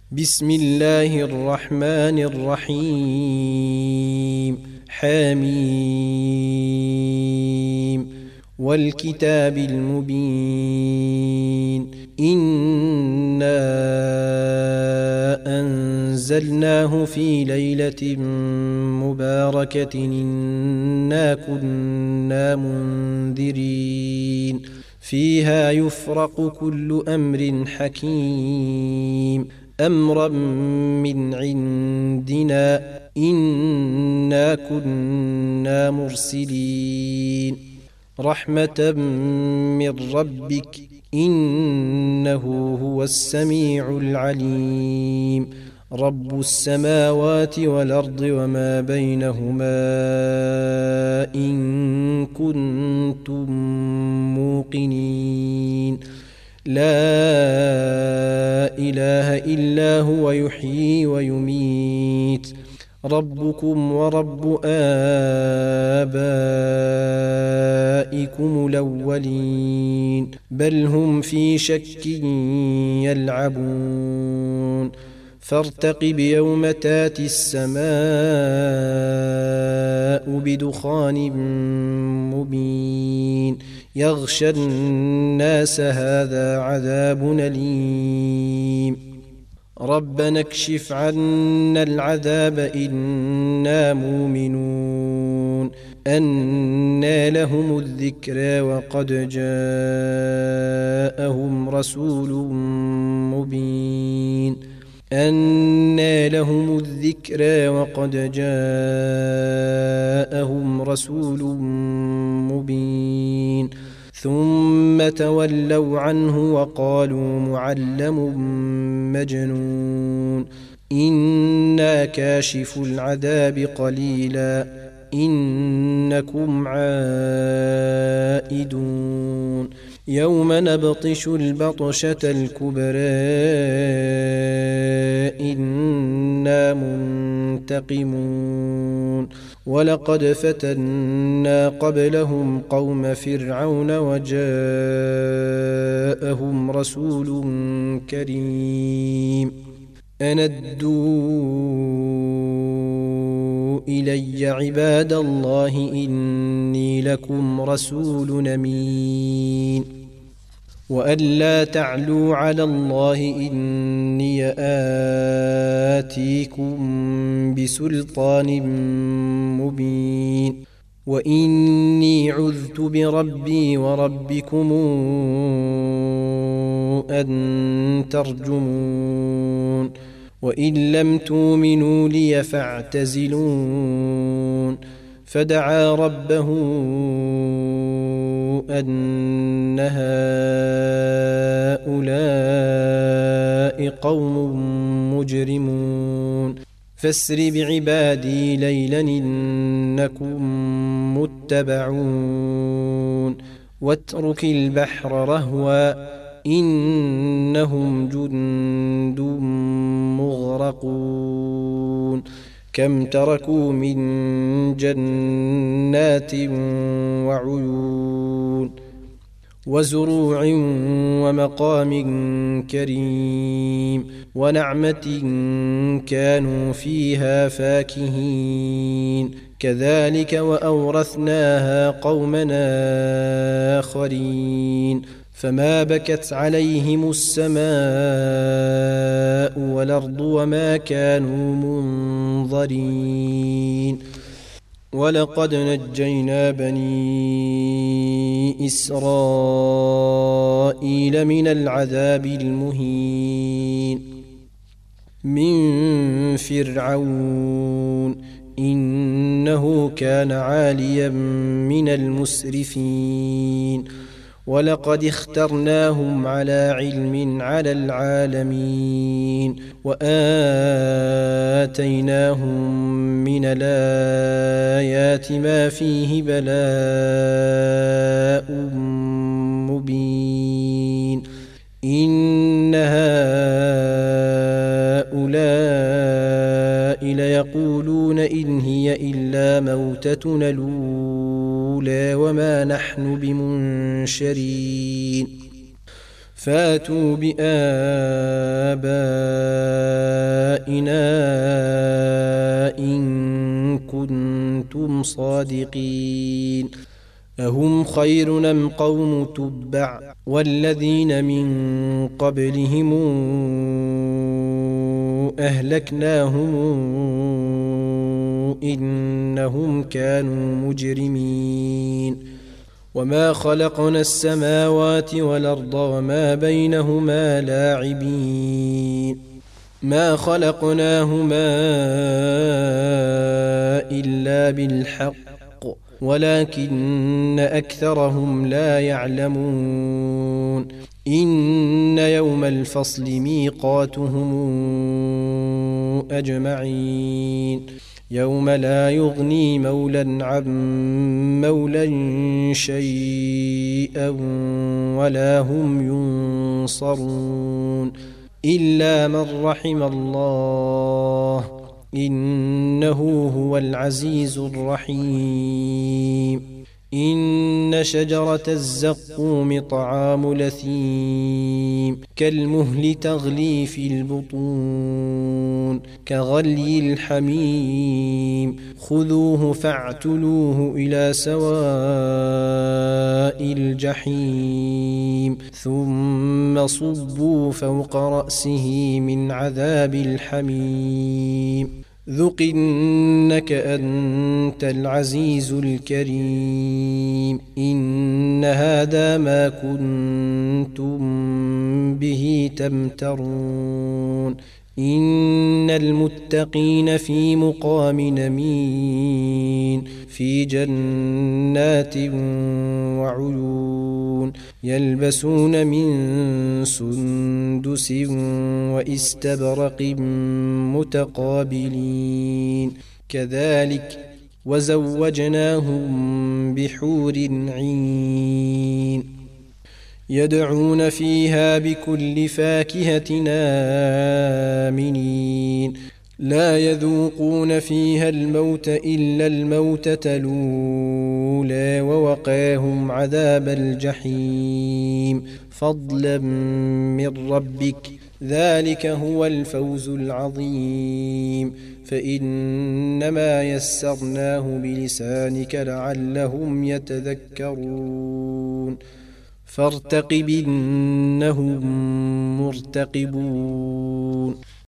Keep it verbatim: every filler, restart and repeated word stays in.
بسم الله الرحمن الرحيم. حميم والكتاب المبين. إنا أنزلناه في ليلة مباركة إنا كنا منذرين فيها يفرق كل أمر حكيم أمرا من عندنا إنا كنا مرسلين رحمة من ربك إنه هو السميع العليم رب السماوات والأرض وما بينهما إن كنتم موقنين لا إله إلا هو يحيي ويميت ربكم ورب آبائكم الأولين بل هم في شك يلعبون فارتقب يوم تاتي السماء بدخان مبين يغشى الناس هذا عذاب أليم ربنا اكشف عنا العذاب إنا مؤمنون أنى لهم الذكرى وقد جاءهم رسول مبين أنى لهم الذكرى وقد جاءهم رسول مبين ثم تولوا عنه وقالوا معلم مجنون إنا كاشف العذاب قليلا إنكم عائدون يوم نبطش البطشة الكبرى إنا منتقمون ولقد فتنا قبلهم قوم فرعون وجاءهم رسول كريم أن ادوا إلي عباد الله إني لكم رسول أمين وأن لا تعلوا على الله إني آتيكم بسلطان مبين وإني عذت بربي وربكم أن ترجمون وإن لم تؤمنوا لي فاعتزلون فدعا ربه أن هؤلاء قوم مجرمون فاسر بعبادي ليلا إنكم متبعون واترك البحر رهوا إنهم جند مغرقون كم تركوا من جنات وعيون وزروع ومقام كريم ونعمة كانوا فيها فاكهين كذلك وأورثناها قومنا آخرين فما بكت عليهم السماء والأرض وما كانوا منظرين ولقد نجينا بني إسرائيل من العذاب المهين من فرعون إنه كان عاليا من المسرفين ولقد اخترناهم على علم على العالمين وآتيناهم من الآيات ما فيه بلاء مبين إن هؤلاء ليقولون إن هي إلا موتتنا الأولى وما نحن بمنشرين فاتوا بآبائنا إن كنتم صادقين أهم خير أم قوم تبع والذين من قبلهم أهلكناهم إنهم كانوا مجرمين وما خلقنا السماوات والأرض وما بينهما لاعبين ما خلقناهما إلا بالحق ولكن أكثرهم لا يعلمون إن يوم الفصل ميقاتهم أجمعين يوم لا يغني مولى عن مولى شيئا ولا هم ينصرون إلا من رحم الله إنه هو العزيز الرحيم إن شجرة الزقوم طعام لثيم كالمهل تغلي في البطون كغلي الحميم خذوه فاعتلوه إلى سواء الجحيم ثم صبوا فوق رأسه من عذاب الحميم ذق إنك أنت العزيز الكريم إن هذا ما كنتم به تمترون إن المتقين في مقام أمين في جنات وعيون يلبسون من سندس واستبرق متقابلين كذلك وزوجناهم بحور عين يدعون فيها بكل فاكهة آمنين لا يذوقون فيها الموت إلا الموتة الأولى ووقاهم عذاب الجحيم فضلا من ربك ذلك هو الفوز العظيم فإنما يسرناه بلسانك لعلهم يتذكرون فارتقب إنهم مرتقبون